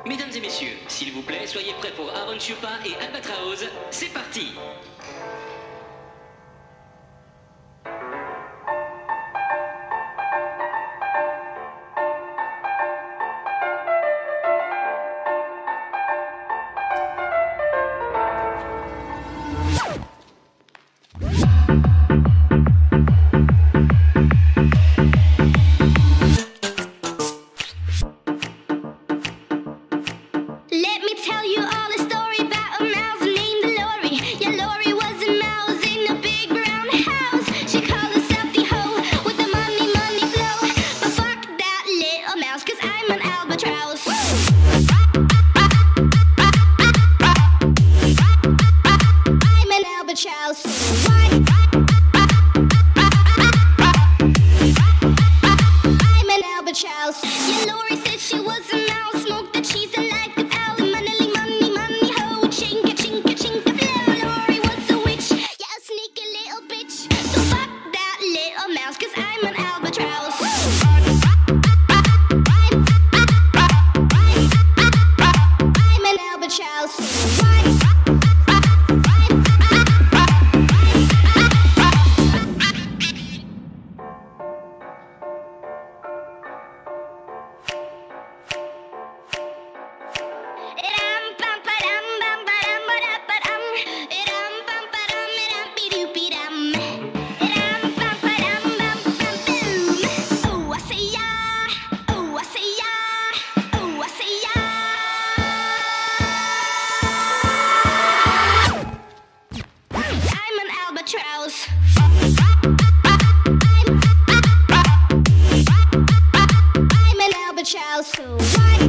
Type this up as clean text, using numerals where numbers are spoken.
Mesdames et messieurs, s'il vous plaît, soyez prêts pour Aaron Chupa et Albatraoz. C'est parti! Let me tell you all a story about a mouse named Lori. Yeah, Lori was a mouse in a big brown house. She called herself the hoe with the money, money flow. But fuck that little mouse, 'cause I'm an albatross. I'm an albatross. I'm an albatross. Yeah, Lori said she was a mouse, smoked the cheese and like the alley, money, money, money, ho, chinka, chinka, chinka, blow. Lori was a witch, yeah, a sneaky little bitch. So fuck that little mouse, 'cause I'm an albatross. I'm an albatross. I'm an albatross. I'm an albatross.